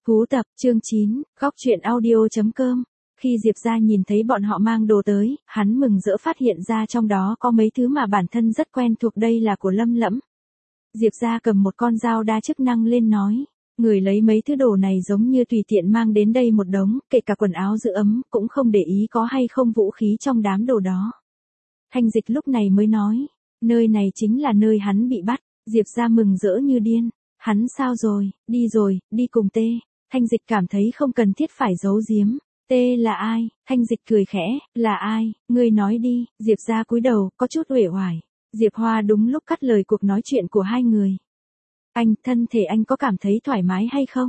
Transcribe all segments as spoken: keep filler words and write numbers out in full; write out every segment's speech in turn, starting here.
Cú tập, chương chín, góc truyện audio.com. Khi Diệp gia nhìn thấy bọn họ mang đồ tới, hắn mừng rỡ phát hiện ra trong đó có mấy thứ mà bản thân rất quen thuộc, đây là của Lâm Lẫm. Diệp gia cầm một con dao đa chức năng lên nói, người lấy mấy thứ đồ này giống như tùy tiện mang đến đây một đống, kể cả quần áo giữ ấm, cũng không để ý có hay không vũ khí trong đám đồ đó. Thanh Dịch lúc này mới nói, nơi này chính là nơi hắn bị bắt. Diệp gia mừng rỡ như điên, hắn sao rồi, đi rồi, đi cùng Tê. Thanh Dịch cảm thấy không cần thiết phải giấu giếm. Tê là ai? Thanh Dịch cười khẽ, là ai, ngươi nói đi. Diệp gia cúi đầu, có chút uể oải. Diệp Hoa đúng lúc cắt lời cuộc nói chuyện của hai người. Anh, thân thể anh có cảm thấy thoải mái hay không?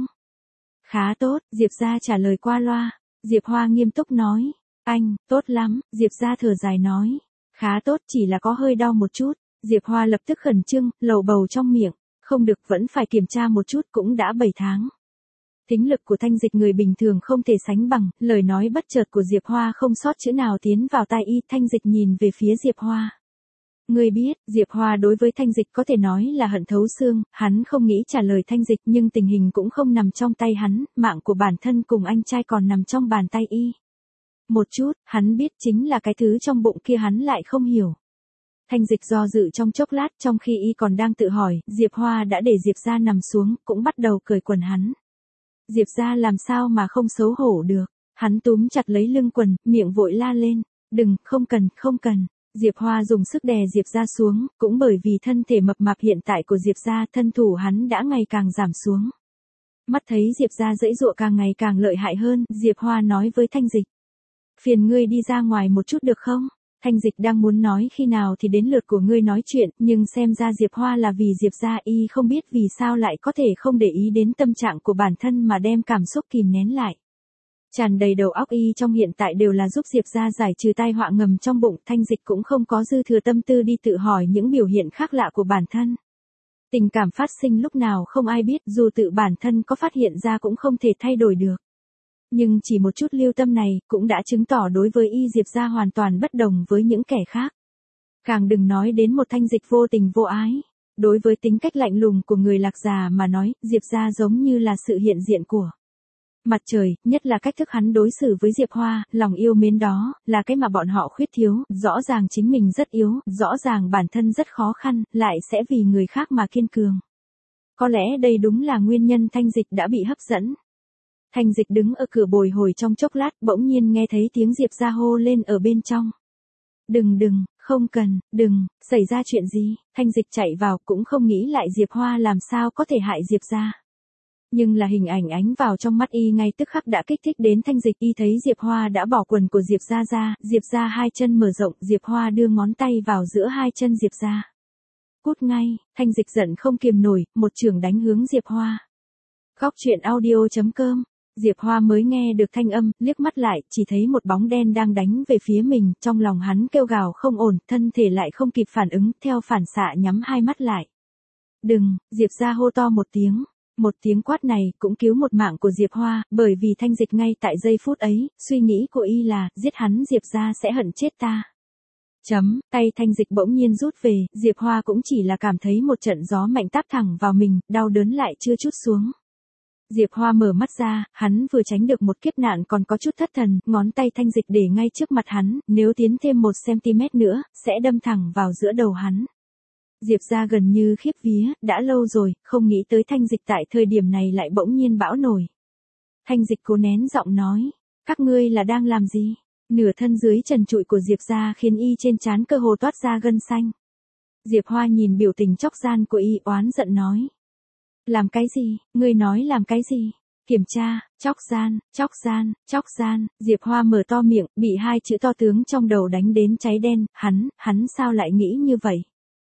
Khá tốt, Diệp gia trả lời qua loa. Diệp Hoa nghiêm túc nói, anh, tốt lắm. Diệp gia thở dài nói, khá tốt, chỉ là có hơi đau một chút. Diệp Hoa lập tức khẩn trương, lầu bầu trong miệng, không được, vẫn phải kiểm tra một chút, cũng đã bảy tháng. Thính lực của Thanh Dịch người bình thường không thể sánh bằng, lời nói bất chợt của Diệp Hoa không sót chữ nào tiến vào tai y. Thanh Dịch nhìn về phía Diệp Hoa. Ngươi biết, Diệp Hoa đối với Thanh Dịch có thể nói là hận thấu xương, hắn không nghĩ trả lời Thanh Dịch, nhưng tình hình cũng không nằm trong tay hắn, mạng của bản thân cùng anh trai còn nằm trong bàn tay y. Một chút, hắn biết chính là cái thứ trong bụng kia hắn lại không hiểu. Thanh Dịch do dự trong chốc lát, trong khi y còn đang tự hỏi, Diệp Hoa đã để Diệp gia nằm xuống, cũng bắt đầu cởi quần hắn. Diệp gia làm sao mà không xấu hổ được, hắn túm chặt lấy lưng quần, miệng vội la lên, đừng, không cần, không cần. Diệp Hoa dùng sức đè Diệp gia xuống, cũng bởi vì thân thể mập mạp hiện tại của Diệp gia, thân thủ hắn đã ngày càng giảm xuống. Mắt thấy Diệp gia giãy giụa càng ngày càng lợi hại hơn, Diệp Hoa nói với Thanh Dịch, phiền ngươi đi ra ngoài một chút được không? Thanh Dịch đang muốn nói khi nào thì đến lượt của ngươi nói chuyện, nhưng xem ra Diệp Hoa là vì Diệp gia, y không biết vì sao lại có thể không để ý đến tâm trạng của bản thân mà đem cảm xúc kìm nén lại. Tràn đầy đầu óc y trong hiện tại đều là giúp Diệp gia giải trừ tai họa ngầm trong bụng. Thanh Dịch cũng không có dư thừa tâm tư đi tự hỏi những biểu hiện khác lạ của bản thân. Tình cảm phát sinh lúc nào không ai biết, dù tự bản thân có phát hiện ra cũng không thể thay đổi được. Nhưng chỉ một chút lưu tâm này, cũng đã chứng tỏ đối với y Diệp gia hoàn toàn bất đồng với những kẻ khác. Càng đừng nói đến một Thanh Dịch vô tình vô ái. Đối với tính cách lạnh lùng của người Lạc già mà nói, Diệp gia giống như là sự hiện diện của mặt trời, nhất là cách thức hắn đối xử với Diệp Hoa, lòng yêu mến đó, là cái mà bọn họ khuyết thiếu, rõ ràng chính mình rất yếu, rõ ràng bản thân rất khó khăn, lại sẽ vì người khác mà kiên cường. Có lẽ đây đúng là nguyên nhân Thanh Dịch đã bị hấp dẫn. Thanh Dịch đứng ở cửa bồi hồi trong chốc lát, bỗng nhiên nghe thấy tiếng Diệp gia hô lên ở bên trong. Đừng đừng, không cần, đừng, xảy ra chuyện gì? Thanh Dịch chạy vào, cũng không nghĩ lại Diệp Hoa làm sao có thể hại Diệp gia. Nhưng là hình ảnh ánh vào trong mắt y ngay tức khắc đã kích thích đến Thanh Dịch. Y thấy Diệp Hoa đã bỏ quần của Diệp gia ra, Diệp gia hai chân mở rộng, Diệp Hoa đưa ngón tay vào giữa hai chân Diệp gia. Cút ngay, Thanh Dịch giận không kiềm nổi, một chưởng đánh hướng Diệp Hoa. Góc truyện audio.com. Diệp Hoa mới nghe được thanh âm, liếc mắt lại, chỉ thấy một bóng đen đang đánh về phía mình, trong lòng hắn kêu gào không ổn, thân thể lại không kịp phản ứng, theo phản xạ nhắm hai mắt lại. Đừng, Diệp gia hô to một tiếng. Một tiếng quát này cũng cứu một mạng của Diệp Hoa, bởi vì Thanh Dịch ngay tại giây phút ấy, suy nghĩ của y là, giết hắn Diệp gia sẽ hận chết ta. Chấm, tay Thanh Dịch bỗng nhiên rút về, Diệp Hoa cũng chỉ là cảm thấy một trận gió mạnh táp thẳng vào mình, đau đớn lại chưa trút xuống. Diệp Hoa mở mắt ra, hắn vừa tránh được một kiếp nạn còn có chút thất thần, ngón tay Thanh Dịch để ngay trước mặt hắn, nếu tiến thêm một xăng-ti-mét nữa, sẽ đâm thẳng vào giữa đầu hắn. Diệp gia gần như khiếp vía, đã lâu rồi, không nghĩ tới Thanh Dịch tại thời điểm này lại bỗng nhiên bão nổi. Thanh Dịch cố nén giọng nói, các ngươi là đang làm gì? Nửa thân dưới trần trụi của Diệp gia khiến y trên trán cơ hồ toát ra gân xanh. Diệp Hoa nhìn biểu tình chóc gian của y, oán giận nói. Làm cái gì, ngươi nói làm cái gì? Kiểm tra, chóc gian, chóc gian, chóc gian. Diệp Hoa mở to miệng, bị hai chữ to tướng trong đầu đánh đến cháy đen, hắn, hắn sao lại nghĩ như vậy?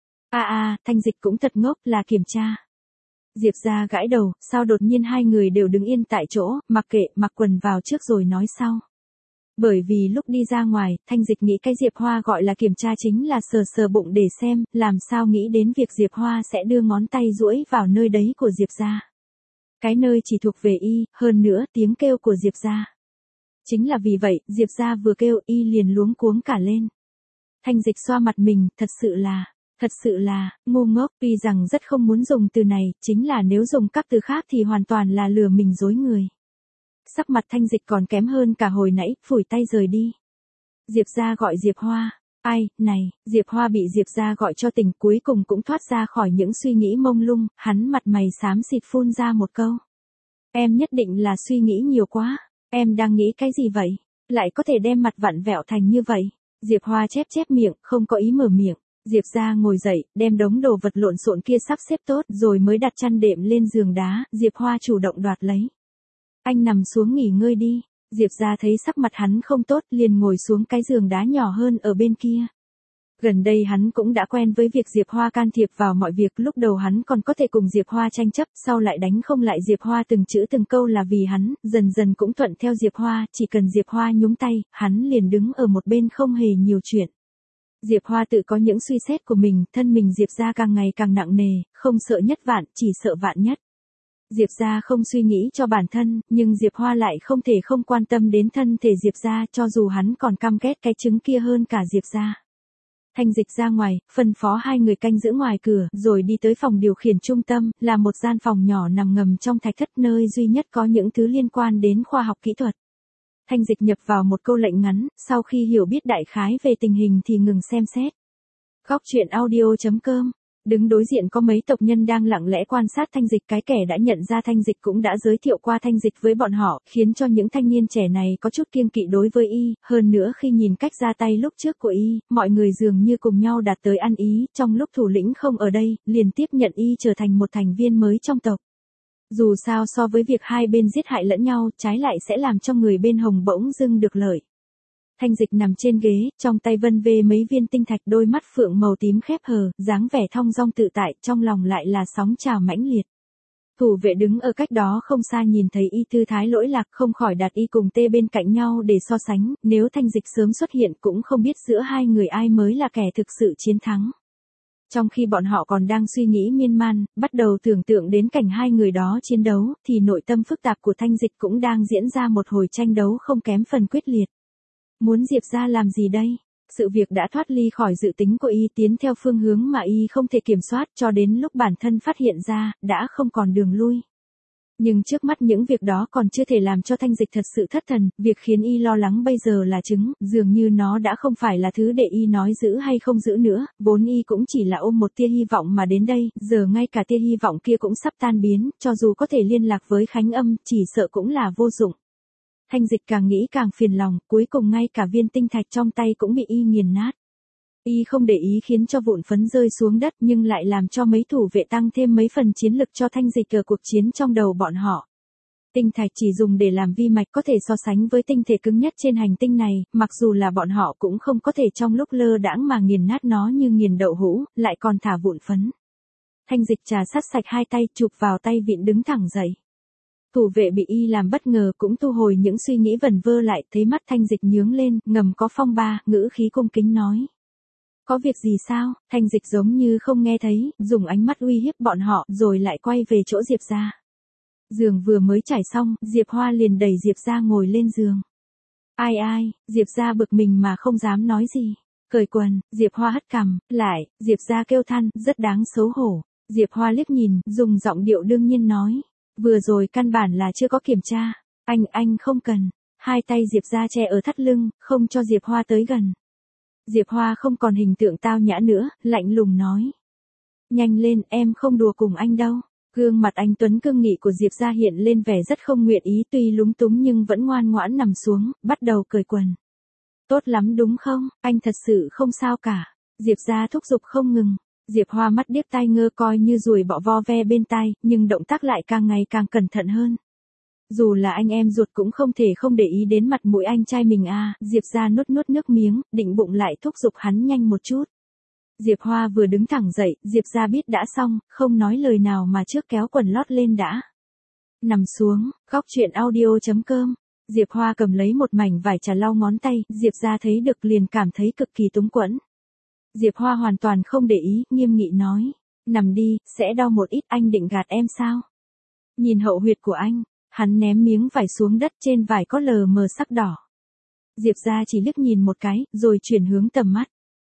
A a, Thanh Dịch cũng thật ngốc, là kiểm tra. Diệp gia gãi đầu, sao đột nhiên hai người đều đứng yên tại chỗ, mặc kệ, mặc quần vào trước rồi nói sau. Bởi vì lúc đi ra ngoài, Thanh Dịch nghĩ cái Diệp Hoa gọi là kiểm tra chính là sờ sờ bụng để xem, làm sao nghĩ đến việc Diệp Hoa sẽ đưa ngón tay duỗi vào nơi đấy của Diệp gia. Cái nơi chỉ thuộc về y, hơn nữa tiếng kêu của Diệp gia. Chính là vì vậy, Diệp gia vừa kêu y liền luống cuống cả lên. Thanh Dịch xoa mặt mình, thật sự là, Thật sự là, ngu ngốc, tuy rằng rất không muốn dùng từ này, chính là nếu dùng các từ khác thì hoàn toàn là lừa mình dối người. Sắc mặt Thanh Dịch còn kém hơn cả hồi nãy, phủi tay rời đi. Diệp gia gọi Diệp Hoa. Ai, này, Diệp Hoa bị Diệp gia gọi cho tỉnh cuối cùng cũng thoát ra khỏi những suy nghĩ mông lung, hắn mặt mày xám xịt phun ra một câu. Em nhất định là suy nghĩ nhiều quá, em đang nghĩ cái gì vậy? Lại có thể đem mặt vặn vẹo thành như vậy? Diệp Hoa chép chép miệng, không có ý mở miệng. Diệp gia ngồi dậy, đem đống đồ vật lộn xộn kia sắp xếp tốt rồi mới đặt chăn đệm lên giường đá, Diệp Hoa chủ động đoạt lấy. Anh nằm xuống nghỉ ngơi đi. Diệp gia thấy sắc mặt hắn không tốt liền ngồi xuống cái giường đá nhỏ hơn ở bên kia. Gần đây hắn cũng đã quen với việc Diệp Hoa can thiệp vào mọi việc, lúc đầu hắn còn có thể cùng Diệp Hoa tranh chấp, sau lại đánh không lại Diệp Hoa từng chữ từng câu là vì hắn, dần dần cũng thuận theo Diệp Hoa, chỉ cần Diệp Hoa nhúng tay, hắn liền đứng ở một bên không hề nhiều chuyện. Diệp Hoa tự có những suy xét của mình, thân mình Diệp gia càng ngày càng nặng nề, không sợ nhất vạn, chỉ sợ vạn nhất. Diệp gia không suy nghĩ cho bản thân, nhưng Diệp Hoa lại không thể không quan tâm đến thân thể Diệp gia, cho dù hắn còn căm ghét cái trứng kia hơn cả Diệp gia. Thanh Dịch ra ngoài, phân phó hai người canh giữ ngoài cửa, rồi đi tới phòng điều khiển trung tâm, là một gian phòng nhỏ nằm ngầm trong thạch thất, nơi duy nhất có những thứ liên quan đến khoa học kỹ thuật. Thanh Dịch nhập vào một câu lệnh ngắn, sau khi hiểu biết đại khái về tình hình thì ngừng xem xét. Góc truyện audio chấm com. Đứng đối diện có mấy tộc nhân đang lặng lẽ quan sát Thanh Dịch, cái kẻ đã nhận ra Thanh Dịch cũng đã giới thiệu qua Thanh Dịch với bọn họ, khiến cho những thanh niên trẻ này có chút kiêng kỵ đối với y, hơn nữa khi nhìn cách ra tay lúc trước của y, mọi người dường như cùng nhau đạt tới ăn ý, trong lúc thủ lĩnh không ở đây, liền tiếp nhận y trở thành một thành viên mới trong tộc. Dù sao so với việc hai bên giết hại lẫn nhau, trái lại sẽ làm cho người bên hồng bỗng dưng được lợi. Thanh Dịch nằm trên ghế, trong tay vân vê mấy viên tinh thạch, đôi mắt phượng màu tím khép hờ, dáng vẻ thong dong tự tại, trong lòng lại là sóng trào mãnh liệt. Thủ vệ đứng ở cách đó không xa nhìn thấy y tư thái lỗi lạc, không khỏi đặt y cùng tê bên cạnh nhau để so sánh, nếu Thanh Dịch sớm xuất hiện cũng không biết giữa hai người ai mới là kẻ thực sự chiến thắng. Trong khi bọn họ còn đang suy nghĩ miên man, bắt đầu tưởng tượng đến cảnh hai người đó chiến đấu, thì nội tâm phức tạp của Thanh Dịch cũng đang diễn ra một hồi tranh đấu không kém phần quyết liệt. Muốn Diệp gia làm gì đây? Sự việc đã thoát ly khỏi dự tính của y, tiến theo phương hướng mà y không thể kiểm soát, cho đến lúc bản thân phát hiện ra, đã không còn đường lui. Nhưng trước mắt những việc đó còn chưa thể làm cho Thanh Dịch thật sự thất thần, việc khiến y lo lắng bây giờ là trứng, dường như nó đã không phải là thứ để y nói giữ hay không giữ nữa, vốn y cũng chỉ là ôm một tia hy vọng mà đến đây, giờ ngay cả tia hy vọng kia cũng sắp tan biến, cho dù có thể liên lạc với Khánh Âm, chỉ sợ cũng là vô dụng. Thanh Dịch càng nghĩ càng phiền lòng, cuối cùng ngay cả viên tinh thạch trong tay cũng bị y nghiền nát. Y không để ý khiến cho vụn phấn rơi xuống đất, nhưng lại làm cho mấy thủ vệ tăng thêm mấy phần chiến lực cho Thanh Dịch ở cuộc chiến trong đầu bọn họ. Tinh thạch chỉ dùng để làm vi mạch, có thể so sánh với tinh thể cứng nhất trên hành tinh này, mặc dù là bọn họ cũng không có thể trong lúc lơ đãng mà nghiền nát nó như nghiền đậu hũ, lại còn thả vụn phấn. Thanh Dịch trà sát sạch hai tay, chụp vào tay vịn đứng thẳng dậy. Thủ vệ bị y làm bất ngờ cũng thu hồi những suy nghĩ vẩn vơ lại, thấy mắt Thanh Dịch nhướng lên, ngầm có phong ba, ngữ khí cung kính nói. Có việc gì sao? Thanh Dịch giống như không nghe thấy, dùng ánh mắt uy hiếp bọn họ, rồi lại quay về chỗ Diệp gia. Giường vừa mới trải xong, Diệp Hoa liền đẩy Diệp gia ngồi lên giường. Ai ai, Diệp gia bực mình mà không dám nói gì. Cởi quần, Diệp Hoa hất cằm, lại, Diệp gia kêu than, rất đáng xấu hổ. Diệp Hoa liếc nhìn, dùng giọng điệu đương nhiên nói. Vừa rồi căn bản là chưa có kiểm tra. Anh, anh không cần. Hai tay Diệp gia che ở thắt lưng, không cho Diệp Hoa tới gần. Diệp Hoa không còn hình tượng tao nhã nữa, lạnh lùng nói. Nhanh lên, em không đùa cùng anh đâu. Gương mặt anh tuấn cương nghị của Diệp gia hiện lên vẻ rất không nguyện ý, tuy lúng túng nhưng vẫn ngoan ngoãn nằm xuống, bắt đầu cởi quần. Tốt lắm đúng không, anh thật sự không sao cả. Diệp gia thúc giục không ngừng. Diệp Hoa mắt điếc tai ngơ coi như ruồi bọ vo ve bên tai, nhưng động tác lại càng ngày càng cẩn thận hơn. Dù là anh em ruột cũng không thể không để ý đến mặt mũi anh trai mình à, Diệp gia nuốt nuốt nước miếng, định bụng lại thúc giục hắn nhanh một chút. Diệp Hoa vừa đứng thẳng dậy, Diệp gia biết đã xong, không nói lời nào mà trước kéo quần lót lên đã. Nằm xuống, góc truyện audio chấm com. Diệp Hoa cầm lấy một mảnh vải trà lau ngón tay, Diệp gia thấy được liền cảm thấy cực kỳ túng quẫn. Diệp Hoa hoàn toàn không để ý, nghiêm nghị nói. Nằm đi, sẽ đau một ít, anh định gạt em sao? Nhìn hậu huyệt của anh, hắn ném miếng vải xuống đất, trên vải có lờ mờ sắc đỏ. Diệp gia chỉ liếc nhìn một cái, rồi chuyển hướng tầm mắt.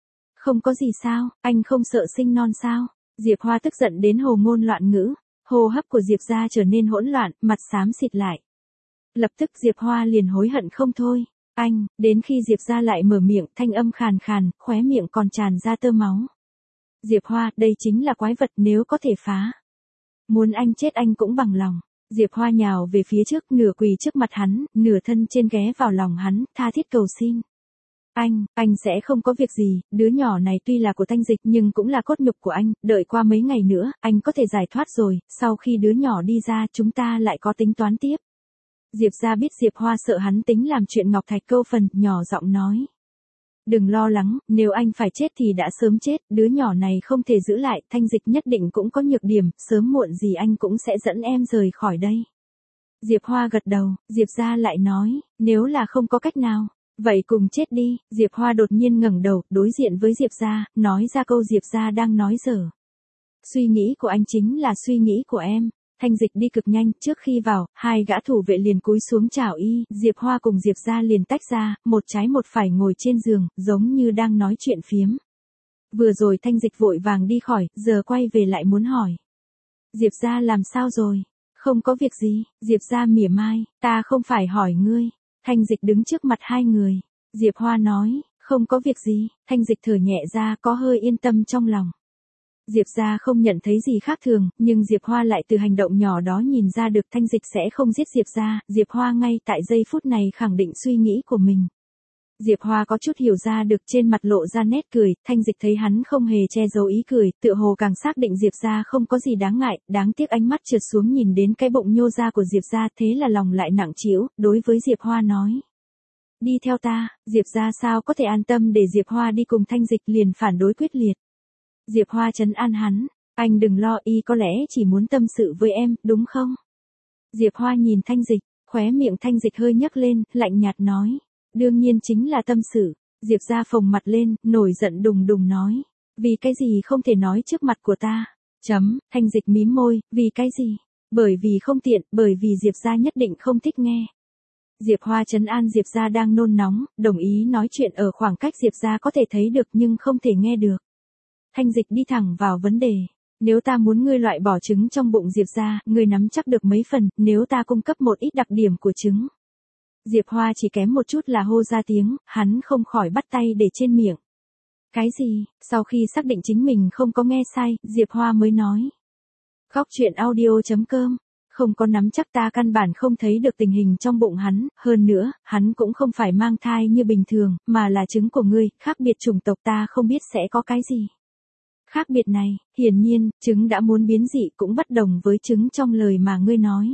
Không có gì sao, anh không sợ sinh non sao? Diệp Hoa tức giận đến hồ ngôn loạn ngữ, hô hấp của Diệp gia trở nên hỗn loạn, mặt xám xịt lại. Lập tức Diệp Hoa liền hối hận không thôi. Anh, đến khi Diệp gia lại mở miệng, thanh âm khàn khàn, khóe miệng còn tràn ra tơ máu. Diệp Hoa, đây chính là quái vật, nếu có thể phá. Muốn anh chết anh cũng bằng lòng. Diệp Hoa nhào về phía trước, nửa quỳ trước mặt hắn, nửa thân trên ghé vào lòng hắn, tha thiết cầu xin. Anh, anh sẽ không có việc gì, đứa nhỏ này tuy là của Thanh Dịch nhưng cũng là cốt nhục của anh, đợi qua mấy ngày nữa, anh có thể giải thoát rồi, sau khi đứa nhỏ đi ra chúng ta lại có tính toán tiếp. Diệp gia biết Diệp Hoa sợ hắn tính làm chuyện Ngọc Thạch câu phần, nhỏ giọng nói. Đừng lo lắng, nếu anh phải chết thì đã sớm chết, đứa nhỏ này không thể giữ lại, Thanh Dịch nhất định cũng có nhược điểm, sớm muộn gì anh cũng sẽ dẫn em rời khỏi đây. Diệp Hoa gật đầu, Diệp gia lại nói, nếu là không có cách nào, vậy cùng chết đi. Diệp Hoa đột nhiên ngẩng đầu, đối diện với Diệp gia, nói ra câu Diệp gia đang nói dở. Suy nghĩ của anh chính là suy nghĩ của em. Thanh Dịch đi cực nhanh, trước khi vào, hai gã thủ vệ liền cúi xuống chào y, Diệp Hoa cùng Diệp gia liền tách ra, một trái một phải ngồi trên giường, giống như đang nói chuyện phiếm. Vừa rồi Thanh Dịch vội vàng đi khỏi, giờ quay về lại muốn hỏi. Diệp gia làm sao rồi? Không có việc gì, Diệp gia mỉa mai, ta không phải hỏi ngươi. Thanh Dịch đứng trước mặt hai người. Diệp Hoa nói, không có việc gì, Thanh Dịch thở nhẹ ra, có hơi yên tâm trong lòng. Diệp gia không nhận thấy gì khác thường, nhưng Diệp Hoa lại từ hành động nhỏ đó nhìn ra được Thanh Dịch sẽ không giết Diệp gia. Diệp Hoa ngay tại giây phút này khẳng định suy nghĩ của mình. Diệp Hoa có chút hiểu ra được, trên mặt lộ ra nét cười, Thanh Dịch thấy hắn không hề che giấu ý cười, tựa hồ càng xác định Diệp gia không có gì đáng ngại, đáng tiếc ánh mắt trượt xuống nhìn đến cái bụng nhô ra của Diệp gia, thế là lòng lại nặng trĩu, đối với Diệp Hoa nói. Đi theo ta. Diệp gia sao có thể an tâm để Diệp Hoa đi cùng Thanh Dịch, liền phản đối quyết liệt. Diệp Hoa trấn an hắn, anh đừng lo, y có lẽ chỉ muốn tâm sự với em, đúng không? Diệp Hoa nhìn Thanh Dịch, khóe miệng Thanh Dịch hơi nhấc lên, lạnh nhạt nói, đương nhiên chính là tâm sự. Diệp gia phồng mặt lên, nổi giận đùng đùng nói, vì cái gì không thể nói trước mặt của ta? Chấm, Thanh Dịch mím môi, vì cái gì? Bởi vì không tiện, bởi vì Diệp gia nhất định không thích nghe. Diệp Hoa trấn an Diệp gia đang nôn nóng, đồng ý nói chuyện ở khoảng cách Diệp gia có thể thấy được nhưng không thể nghe được. Thanh Dịch đi thẳng vào vấn đề. Nếu ta muốn ngươi loại bỏ trứng trong bụng Diệp gia, ngươi nắm chắc được mấy phần, nếu ta cung cấp một ít đặc điểm của trứng. Diệp Hoa chỉ kém một chút là hô ra tiếng, hắn không khỏi bắt tay để trên miệng. Cái gì? Sau khi xác định chính mình không có nghe sai, Diệp Hoa mới nói. Góc truyện audio chấm com. Không có nắm chắc, ta căn bản không thấy được tình hình trong bụng hắn, hơn nữa, hắn cũng không phải mang thai như bình thường, mà là trứng của ngươi, khác biệt chủng tộc, ta không biết sẽ có cái gì. Khác biệt này, hiển nhiên, trứng đã muốn biến dị cũng bất đồng với trứng trong lời mà ngươi nói.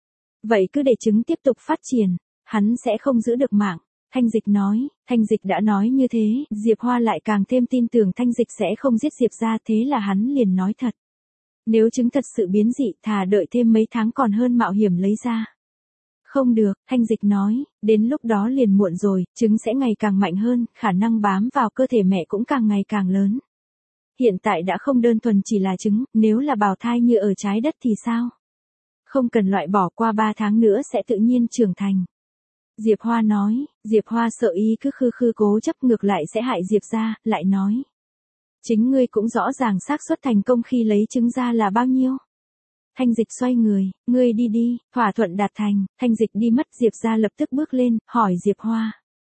Vậy cứ để trứng tiếp tục phát triển, hắn sẽ không giữ được mạng. Thanh Dịch nói, Thanh Dịch đã nói như thế, Diệp Hoa lại càng thêm tin tưởng Thanh Dịch sẽ không giết Diệp gia, thế là hắn liền nói thật. Nếu trứng thật sự biến dị, thà đợi thêm mấy tháng còn hơn mạo hiểm lấy ra. Không được, Thanh Dịch nói, đến lúc đó liền muộn rồi, trứng sẽ ngày càng mạnh hơn, khả năng bám vào cơ thể mẹ cũng càng ngày càng lớn. Hiện tại đã không đơn thuần chỉ là trứng, nếu là bào thai như ở trái đất thì sao? Không cần loại bỏ, qua ba tháng nữa sẽ tự nhiên trưởng thành. Diệp Hoa nói, Diệp Hoa sợ ý cứ khư khư cố chấp, ngược lại sẽ hại Diệp gia, lại nói. Chính ngươi cũng rõ ràng xác suất thành công khi lấy trứng ra là bao nhiêu. Thanh Dịch xoay người, ngươi đi đi, thỏa thuận đạt thành. Thanh Dịch đi mất, Diệp gia lập tức bước lên, hỏi Diệp Hoa.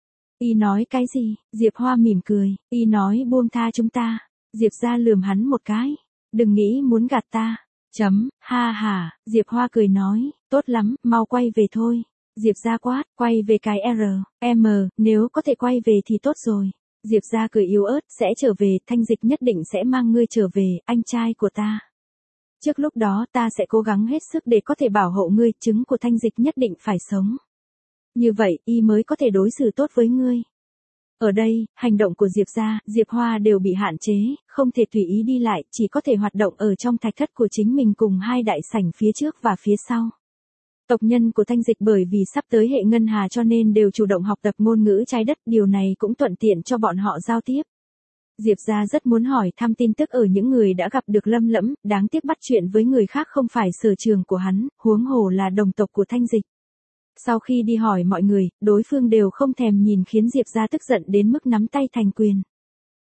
Y nói cái gì? Diệp Hoa mỉm cười, y nói buông tha chúng ta. Diệp gia lườm hắn một cái, đừng nghĩ muốn gạt ta. Chấm, ha ha, Diệp Hoa cười nói, tốt lắm, mau quay về thôi. Diệp gia quát, quay về cái R, M, nếu có thể quay về thì tốt rồi. Diệp gia cười yếu ớt, sẽ trở về, Thanh Dịch nhất định sẽ mang ngươi trở về, anh trai của ta. Trước lúc đó ta sẽ cố gắng hết sức để có thể bảo hộ ngươi, trứng của Thanh Dịch nhất định phải sống. Như vậy, y mới có thể đối xử tốt với ngươi. Ở đây, hành động của Diệp gia, Diệp Hoa đều bị hạn chế, không thể tùy ý đi lại, chỉ có thể hoạt động ở trong thạch thất của chính mình cùng hai đại sảnh phía trước và phía sau. Tộc nhân của Thanh Dịch bởi vì sắp tới hệ ngân hà cho nên đều chủ động học tập ngôn ngữ trái đất, điều này cũng thuận tiện cho bọn họ giao tiếp. Diệp gia rất muốn hỏi thăm tin tức ở những người đã gặp được Lâm Lẫm, đáng tiếc bắt chuyện với người khác không phải sở trường của hắn, huống hồ là đồng tộc của Thanh Dịch. Sau khi đi hỏi mọi người, đối phương đều không thèm nhìn, khiến Diệp gia tức giận đến mức nắm tay thành quyền.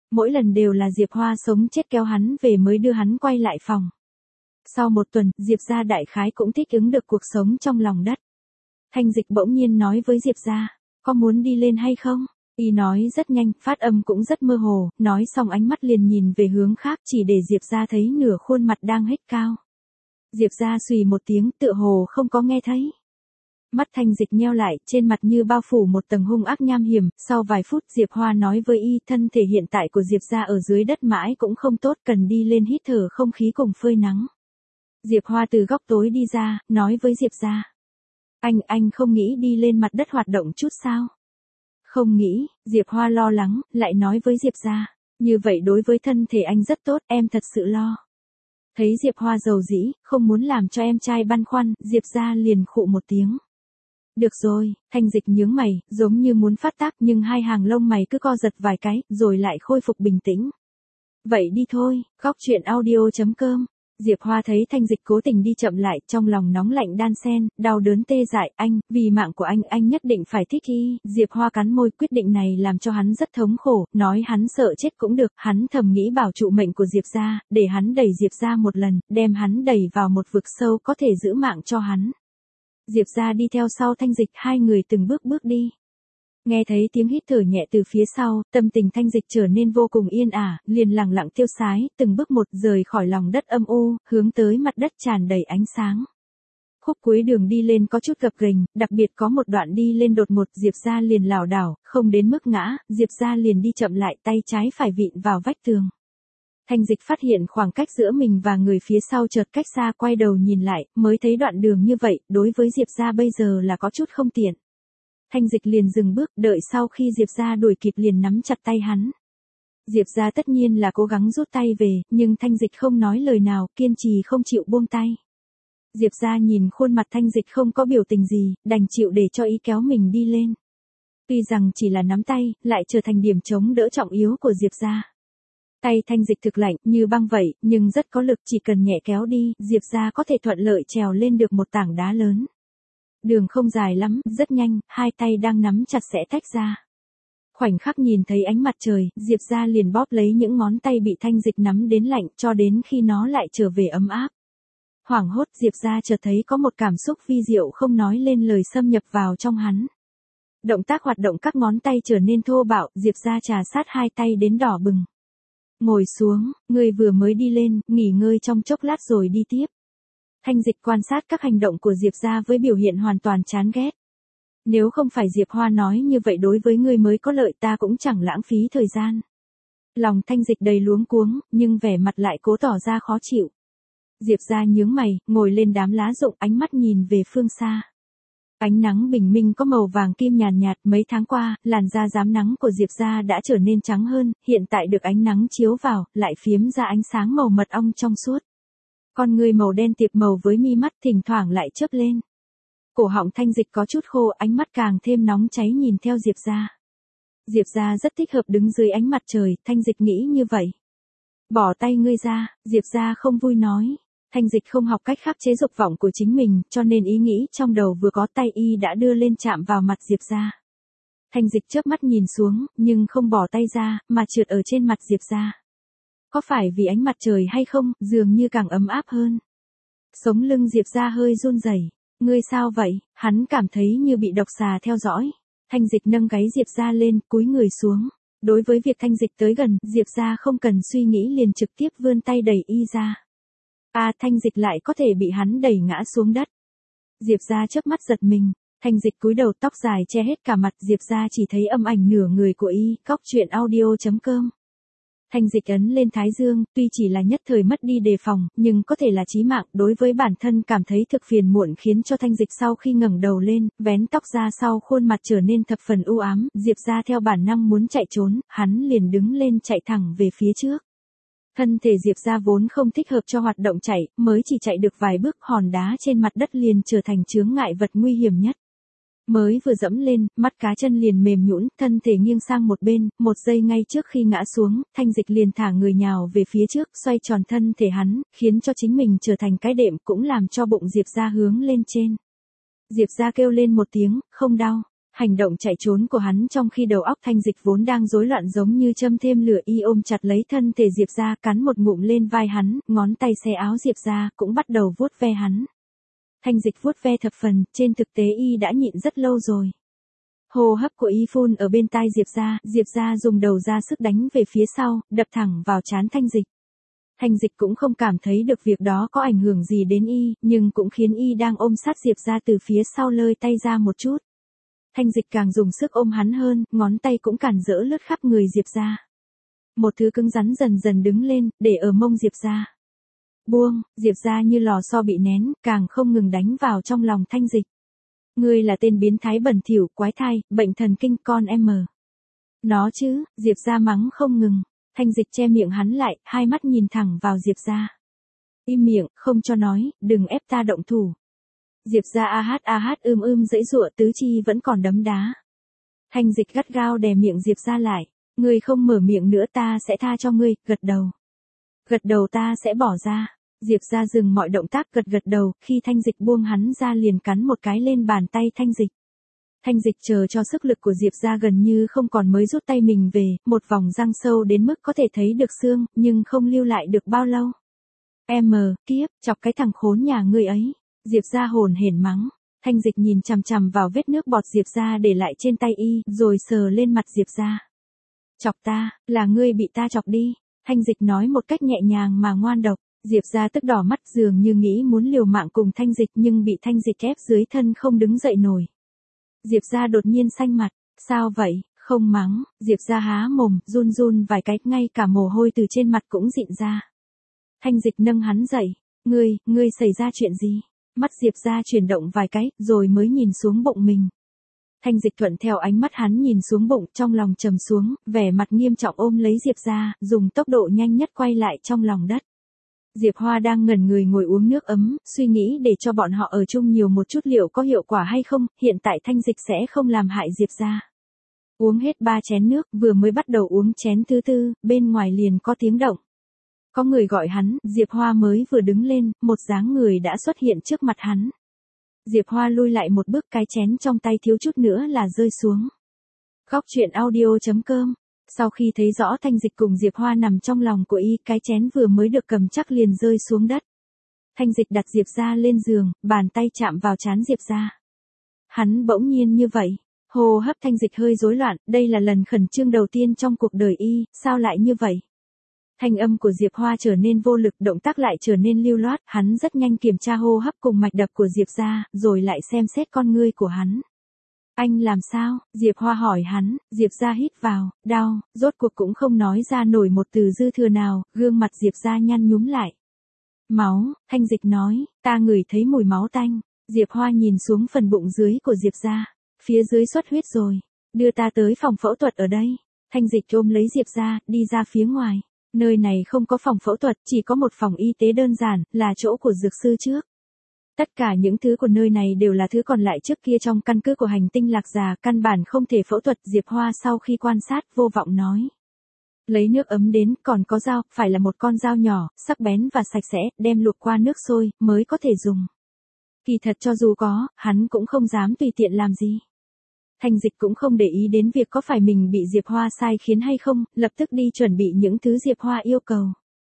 Mỗi lần đều là Diệp Hoa sống chết kéo hắn về mới đưa hắn quay lại phòng. Sau một tuần, Diệp gia đại khái cũng thích ứng được cuộc sống trong lòng đất. Thanh Dịch bỗng nhiên nói với Diệp gia, có muốn đi lên hay không? Y nói rất nhanh, phát âm cũng rất mơ hồ, nói xong ánh mắt liền nhìn về hướng khác chỉ để Diệp gia thấy nửa khuôn mặt đang hét cao. Diệp gia xùy một tiếng tựa hồ không có nghe thấy. Mắt Thanh Dịch nheo lại, trên mặt như bao phủ một tầng hung ác nham hiểm, sau vài phút Diệp Hoa nói với y thân thể hiện tại của Diệp gia ở dưới đất mãi cũng không tốt cần đi lên hít thở không khí cùng phơi nắng. Diệp Hoa từ góc tối đi ra, nói với Diệp gia. Anh, anh không nghĩ đi lên mặt đất hoạt động chút sao? Không nghĩ, Diệp Hoa lo lắng, lại nói với Diệp gia. Như vậy đối với thân thể anh rất tốt, em thật sự lo. Thấy Diệp Hoa dầu dĩ, không muốn làm cho em trai băn khoăn, Diệp gia liền khụ một tiếng. Được rồi, Thanh Dịch nhướng mày, giống như muốn phát tác nhưng hai hàng lông mày cứ co giật vài cái, rồi lại khôi phục bình tĩnh. Vậy đi thôi, góc chuyện audio chấm com. Diệp Hoa thấy Thanh Dịch cố tình đi chậm lại, trong lòng nóng lạnh đan xen, đau đớn tê dại, anh, vì mạng của anh, anh nhất định phải thích y. Diệp Hoa cắn môi, quyết định này làm cho hắn rất thống khổ, nói hắn sợ chết cũng được, hắn thầm nghĩ bảo trụ mệnh của Diệp gia, để hắn đẩy Diệp gia một lần, đem hắn đẩy vào một vực sâu có thể giữ mạng cho hắn. Diệp gia đi theo sau Thanh Dịch, hai người từng bước bước đi. Nghe thấy tiếng hít thở nhẹ từ phía sau, tâm tình Thanh Dịch trở nên vô cùng yên ả, liền lặng lặng tiêu sái, từng bước một rời khỏi lòng đất âm u, hướng tới mặt đất tràn đầy ánh sáng. Khúc cuối đường đi lên có chút gập ghềnh, đặc biệt có một đoạn đi lên đột ngột, Diệp gia liền lảo đảo, không đến mức ngã, Diệp gia liền đi chậm lại, tay trái phải vịn vào vách tường. Thanh Dịch phát hiện khoảng cách giữa mình và người phía sau chợt cách xa, quay đầu nhìn lại, mới thấy đoạn đường như vậy, đối với Diệp gia bây giờ là có chút không tiện. Thanh Dịch liền dừng bước, đợi sau khi Diệp gia đuổi kịp liền nắm chặt tay hắn. Diệp gia tất nhiên là cố gắng rút tay về, nhưng Thanh Dịch không nói lời nào, kiên trì không chịu buông tay. Diệp gia nhìn khuôn mặt Thanh Dịch không có biểu tình gì, đành chịu để cho ý kéo mình đi lên. Tuy rằng chỉ là nắm tay, lại trở thành điểm chống đỡ trọng yếu của Diệp gia. Tay Thanh Dịch thực lạnh, như băng vậy, nhưng rất có lực, chỉ cần nhẹ kéo đi, Diệp gia có thể thuận lợi trèo lên được một tảng đá lớn. Đường không dài lắm, rất nhanh, hai tay đang nắm chặt sẽ tách ra. Khoảnh khắc nhìn thấy ánh mặt trời, Diệp gia liền bóp lấy những ngón tay bị Thanh Dịch nắm đến lạnh, cho đến khi nó lại trở về ấm áp. Hoảng hốt, Diệp gia chợt thấy có một cảm xúc vi diệu không nói lên lời xâm nhập vào trong hắn. Động tác hoạt động các ngón tay trở nên thô bạo, Diệp gia trà sát hai tay đến đỏ bừng. Ngồi xuống, ngươi vừa mới đi lên, nghỉ ngơi trong chốc lát rồi đi tiếp. Thanh Dịch quan sát các hành động của Diệp gia với biểu hiện hoàn toàn chán ghét. Nếu không phải Diệp Hoa nói như vậy đối với ngươi mới có lợi, ta cũng chẳng lãng phí thời gian. Lòng Thanh Dịch đầy luống cuống, nhưng vẻ mặt lại cố tỏ ra khó chịu. Diệp gia nhướng mày, ngồi lên đám lá rụng, ánh mắt nhìn về phương xa. Ánh nắng bình minh có màu vàng kim nhàn nhạt, mấy tháng qua, làn da rám nắng của Diệp gia đã trở nên trắng hơn, hiện tại được ánh nắng chiếu vào, lại phiếm ra ánh sáng màu mật ong trong suốt. Con người màu đen tiệp màu với mi mắt thỉnh thoảng lại chớp lên. Cổ họng Thanh Dịch có chút khô, ánh mắt càng thêm nóng cháy nhìn theo Diệp gia. Diệp gia rất thích hợp đứng dưới ánh mặt trời, Thanh Dịch nghĩ như vậy. Bỏ tay ngươi ra, Diệp gia không vui nói. Thanh Dịch không học cách khắc chế dục vọng của chính mình, cho nên ý nghĩ trong đầu vừa có tay y đã đưa lên chạm vào mặt Diệp gia. Thanh Dịch chớp mắt nhìn xuống, nhưng không bỏ tay ra, mà trượt ở trên mặt Diệp gia. Có phải vì ánh mặt trời hay không, dường như càng ấm áp hơn. Sống lưng Diệp gia hơi run rẩy. Ngươi sao vậy? Hắn cảm thấy như bị độc xà theo dõi. Thanh Dịch nâng gáy Diệp gia lên, cúi người xuống. Đối với việc Thanh Dịch tới gần, Diệp gia không cần suy nghĩ liền trực tiếp vươn tay đẩy y ra. À, Thanh Dịch lại có thể bị hắn đẩy ngã xuống đất. Diệp gia chớp mắt giật mình. Thanh Dịch cúi đầu, tóc dài che hết cả mặt, Diệp gia chỉ thấy âm ảnh nửa người của y. Góc chuyện audio chấm com. Thanh Dịch ấn lên thái dương, tuy chỉ là nhất thời mất đi đề phòng, nhưng có thể là chí mạng, đối với bản thân cảm thấy thực phiền muộn khiến cho Thanh Dịch sau khi ngẩng đầu lên, vén tóc ra sau khuôn mặt trở nên thập phần u ám, Diệp gia theo bản năng muốn chạy trốn, hắn liền đứng lên chạy thẳng về phía trước. Thân thể Diệp gia vốn không thích hợp cho hoạt động chạy, mới chỉ chạy được vài bước, hòn đá trên mặt đất liền trở thành chướng ngại vật nguy hiểm nhất. Mới vừa dẫm lên, mắt cá chân liền mềm nhũn, thân thể nghiêng sang một bên, một giây ngay trước khi ngã xuống, Thanh Dịch liền thả người nhào về phía trước, xoay tròn thân thể hắn, khiến cho chính mình trở thành cái đệm, cũng làm cho bụng Diệp gia hướng lên trên. Diệp gia kêu lên một tiếng, không đau. Hành động chạy trốn của hắn trong khi đầu óc Thanh Dịch vốn đang rối loạn giống như châm thêm lửa, y ôm chặt lấy thân thể Diệp Gia, cắn một ngụm lên vai hắn, ngón tay xé áo Diệp Gia, cũng bắt đầu vuốt ve hắn. Thanh Dịch vuốt ve thập phần, trên thực tế y đã nhịn rất lâu rồi. Hô hấp của y phun ở bên tai Diệp Gia, Diệp Gia dùng đầu ra sức đánh về phía sau, đập thẳng vào trán Thanh Dịch. Thanh Dịch cũng không cảm thấy được việc đó có ảnh hưởng gì đến y, nhưng cũng khiến y đang ôm sát Diệp Gia từ phía sau lơi tay ra một chút. Thanh Dịch càng dùng sức ôm hắn hơn, ngón tay cũng cản rỡ lướt khắp người Diệp Gia. Một thứ cứng rắn dần dần đứng lên, để ở mông Diệp Gia. Buông, Diệp Gia như lò xo bị nén, càng không ngừng đánh vào trong lòng Thanh Dịch. Ngươi là tên biến thái bẩn thỉu, quái thai, bệnh thần kinh con em mờ. Nó chứ, Diệp Gia mắng không ngừng. Thanh Dịch che miệng hắn lại, hai mắt nhìn thẳng vào Diệp Gia. Im miệng, không cho nói, đừng ép ta động thủ. Diệp Gia a hát a hát ưm ưm giãy giụa, tứ chi vẫn còn đấm đá. Thanh Dịch gắt gao đè miệng Diệp Gia lại. Ngươi không mở miệng nữa ta sẽ tha cho ngươi, gật đầu. Gật đầu ta sẽ bỏ ra. Diệp Gia dừng mọi động tác gật gật đầu, khi Thanh Dịch buông hắn ra liền cắn một cái lên bàn tay Thanh Dịch. Thanh Dịch chờ cho sức lực của Diệp Gia gần như không còn mới rút tay mình về, một vòng răng sâu đến mức có thể thấy được xương, nhưng không lưu lại được bao lâu. Em mờ, kiếp, chọc cái thằng khốn nhà ngươi ấy. Diệp Gia hồn hển mắng. Thanh Dịch nhìn chằm chằm vào vết nước bọt Diệp Gia để lại trên tay y, rồi sờ lên mặt Diệp Gia. Chọc ta, là ngươi bị ta chọc đi. Thanh Dịch nói một cách nhẹ nhàng mà ngoan độc. Diệp Gia tức đỏ mắt dường như nghĩ muốn liều mạng cùng Thanh Dịch nhưng bị Thanh Dịch ép dưới thân không đứng dậy nổi. Diệp Gia đột nhiên xanh mặt. Sao vậy, không mắng. Diệp Gia há mồm, run run vài cái, ngay cả mồ hôi từ trên mặt cũng dịn ra. Thanh Dịch nâng hắn dậy. Ngươi, ngươi xảy ra chuyện gì? Mắt Diệp Gia chuyển động vài cái, rồi mới nhìn xuống bụng mình. Thanh Dịch thuận theo ánh mắt hắn nhìn xuống bụng, trong lòng trầm xuống, vẻ mặt nghiêm trọng ôm lấy Diệp Gia, dùng tốc độ nhanh nhất quay lại trong lòng đất. Diệp Hoa đang ngẩn người ngồi uống nước ấm, suy nghĩ để cho bọn họ ở chung nhiều một chút liệu có hiệu quả hay không, hiện tại Thanh Dịch sẽ không làm hại Diệp Gia. Uống hết ba chén nước, vừa mới bắt đầu uống chén thứ tư, bên ngoài liền có tiếng động. Có người gọi hắn, Diệp Hoa mới vừa đứng lên, một dáng người đã xuất hiện trước mặt hắn. Diệp Hoa lui lại một bước, cái chén trong tay thiếu chút nữa là rơi xuống. Góc truyện audio chấm com. Sau khi thấy rõ Thanh Dịch cùng Diệp Hoa nằm trong lòng của y, cái chén vừa mới được cầm chắc liền rơi xuống đất. Thanh Dịch đặt Diệp Gia lên giường, bàn tay chạm vào trán Diệp Gia. Hắn bỗng nhiên như vậy. Hô hấp Thanh Dịch hơi rối loạn, đây là lần khẩn trương đầu tiên trong cuộc đời y, sao lại như vậy? Thanh âm của Diệp Hoa trở nên vô lực, động tác lại trở nên lưu loát, hắn rất nhanh kiểm tra hô hấp cùng mạch đập của Diệp Gia, rồi lại xem xét con ngươi của hắn. Anh làm sao? Diệp Hoa hỏi hắn. Diệp Gia hít vào, đau, rốt cuộc cũng không nói ra nổi một từ dư thừa nào, gương mặt Diệp Gia nhăn nhúm lại. Máu, Thanh Dịch nói, ta ngửi thấy mùi máu tanh. Diệp Hoa nhìn xuống phần bụng dưới của Diệp Gia, phía dưới xuất huyết rồi, đưa ta tới phòng phẫu thuật ở đây. Thanh Dịch ôm lấy Diệp Gia, đi ra phía ngoài. Nơi này không có phòng phẫu thuật, chỉ có một phòng y tế đơn giản, là chỗ của dược sư trước. Tất cả những thứ của nơi này đều là thứ còn lại trước kia trong căn cứ của hành tinh Lạc Già, căn bản không thể phẫu thuật. Diệp Hoa sau khi quan sát vô vọng nói. Lấy nước ấm đến, còn có dao, phải là một con dao nhỏ, sắc bén và sạch sẽ, đem luộc qua nước sôi, mới có thể dùng. Kỳ thật cho dù có, hắn cũng không dám tùy tiện làm gì. Thanh Dịch cũng không để ý đến việc có phải mình bị Diệp Hoa sai khiến hay không, lập tức đi chuẩn bị những thứ Diệp Hoa yêu cầu.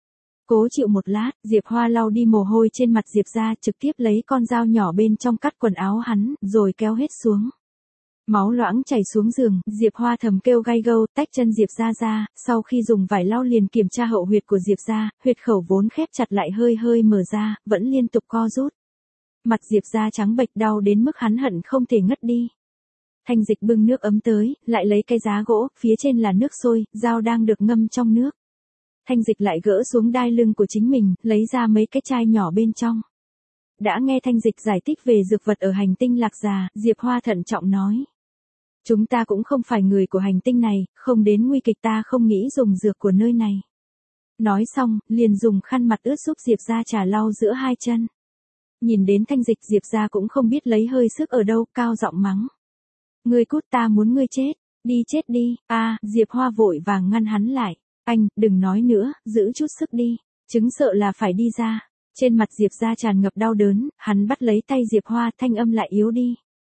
Cố chịu một lát, Diệp Hoa lau đi mồ hôi trên mặt Diệp Gia, trực tiếp lấy con dao nhỏ bên trong cắt quần áo hắn, rồi kéo hết xuống. Máu loãng chảy xuống giường, Diệp Hoa thầm kêu gay gâu, tách chân Diệp Gia ra, sau khi dùng vải lau liền kiểm tra hậu huyệt của Diệp Gia, huyệt khẩu vốn khép chặt lại hơi hơi mở ra, vẫn liên tục co rút. Mặt Diệp Gia trắng bệch đau đến mức hắn hận không thể ngất đi. Thanh Dịch bưng nước ấm tới, lại lấy cái giá gỗ, phía trên là nước sôi, dao đang được ngâm trong nước. Thanh Dịch lại gỡ xuống đai lưng của chính mình, lấy ra mấy cái chai nhỏ bên trong. Đã nghe Thanh Dịch giải thích về dược vật ở hành tinh Lạc Già, Diệp Hoa thận trọng nói. Chúng ta cũng không phải người của hành tinh này, không đến nguy kịch ta không nghĩ dùng dược của nơi này. Nói xong, liền dùng khăn mặt ướt giúp Diệp Gia trà lau giữa hai chân. Nhìn đến Thanh Dịch, Diệp Gia cũng không biết lấy hơi sức ở đâu, cao giọng mắng. Ngươi cút, ta muốn ngươi chết, đi chết đi. A, Diệp Hoa vội vàng ngăn hắn lại. Anh, đừng nói nữa, giữ chút sức đi, chứng sợ là phải đi ra. Trên mặt Diệp Gia tràn ngập đau đớn, hắn bắt lấy tay Diệp Hoa, thanh âm lại yếu đi.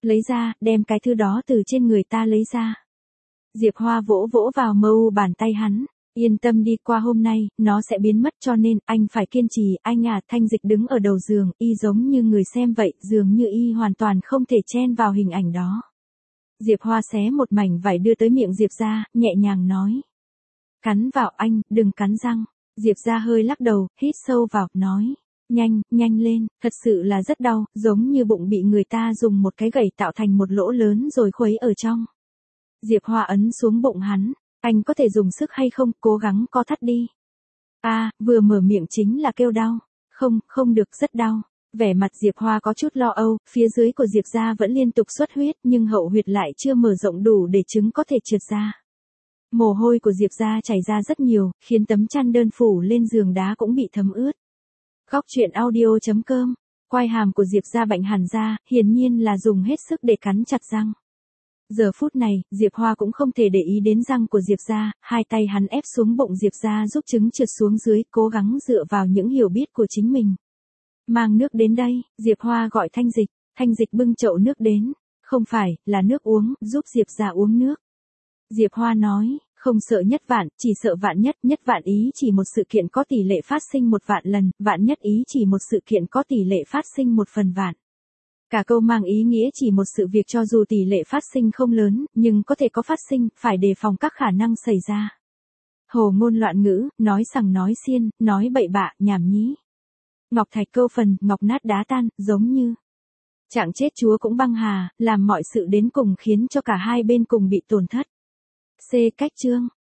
Lấy ra, đem cái thứ đó từ trên người ta lấy ra. Diệp Hoa vỗ vỗ vào mờ u bàn tay hắn. Yên tâm đi, qua hôm nay, nó sẽ biến mất, cho nên, anh phải kiên trì. Anh à, Thanh Dịch đứng ở đầu giường, y giống như người xem vậy, dường như y hoàn toàn không thể chen vào hình ảnh đó. Diệp Hoa xé một mảnh vải đưa tới miệng Diệp Gia, nhẹ nhàng nói. Cắn vào anh, đừng cắn răng. Diệp Gia hơi lắc đầu, hít sâu vào, nói. Nhanh, nhanh lên, thật sự là rất đau, giống như bụng bị người ta dùng một cái gậy tạo thành một lỗ lớn rồi khuấy ở trong. Diệp Hoa ấn xuống bụng hắn. Anh có thể dùng sức hay không, cố gắng co thắt đi. A, à, vừa mở miệng chính là kêu đau. Không, không được, rất đau. Vẻ mặt Diệp Hoa có chút lo âu, phía dưới của Diệp Gia vẫn liên tục xuất huyết, nhưng hậu huyệt lại chưa mở rộng đủ để trứng có thể trượt ra. Mồ hôi của Diệp Gia chảy ra rất nhiều, khiến tấm chăn đơn phủ lên giường đá cũng bị thấm ướt. Góc truyện audio chấm com, quai hàm của Diệp Gia bệnh hẳn ra, hiển nhiên là dùng hết sức để cắn chặt răng. Giờ phút này, Diệp Hoa cũng không thể để ý đến răng của Diệp Gia, hai tay hắn ép xuống bụng Diệp Gia giúp trứng trượt xuống dưới, cố gắng dựa vào những hiểu biết của chính mình. Mang nước đến đây, Diệp Hoa gọi Thanh Dịch, Thanh Dịch bưng chậu nước đến, không phải, là nước uống, giúp Diệp Gia uống nước. Diệp Hoa nói, không sợ nhất vạn, chỉ sợ vạn nhất, nhất vạn ý chỉ một sự kiện có tỷ lệ phát sinh một vạn lần, vạn nhất ý chỉ một sự kiện có tỷ lệ phát sinh một phần vạn. Cả câu mang ý nghĩa chỉ một sự việc cho dù tỷ lệ phát sinh không lớn, nhưng có thể có phát sinh, phải đề phòng các khả năng xảy ra. Hồ ngôn loạn ngữ, nói sằng nói xiên, nói bậy bạ, nhảm nhí. Ngọc thạch câu phần, ngọc nát đá tan, giống như trạng chết chúa cũng băng hà, làm mọi sự đến cùng khiến cho cả hai bên cùng bị tổn thất. C. Cách chương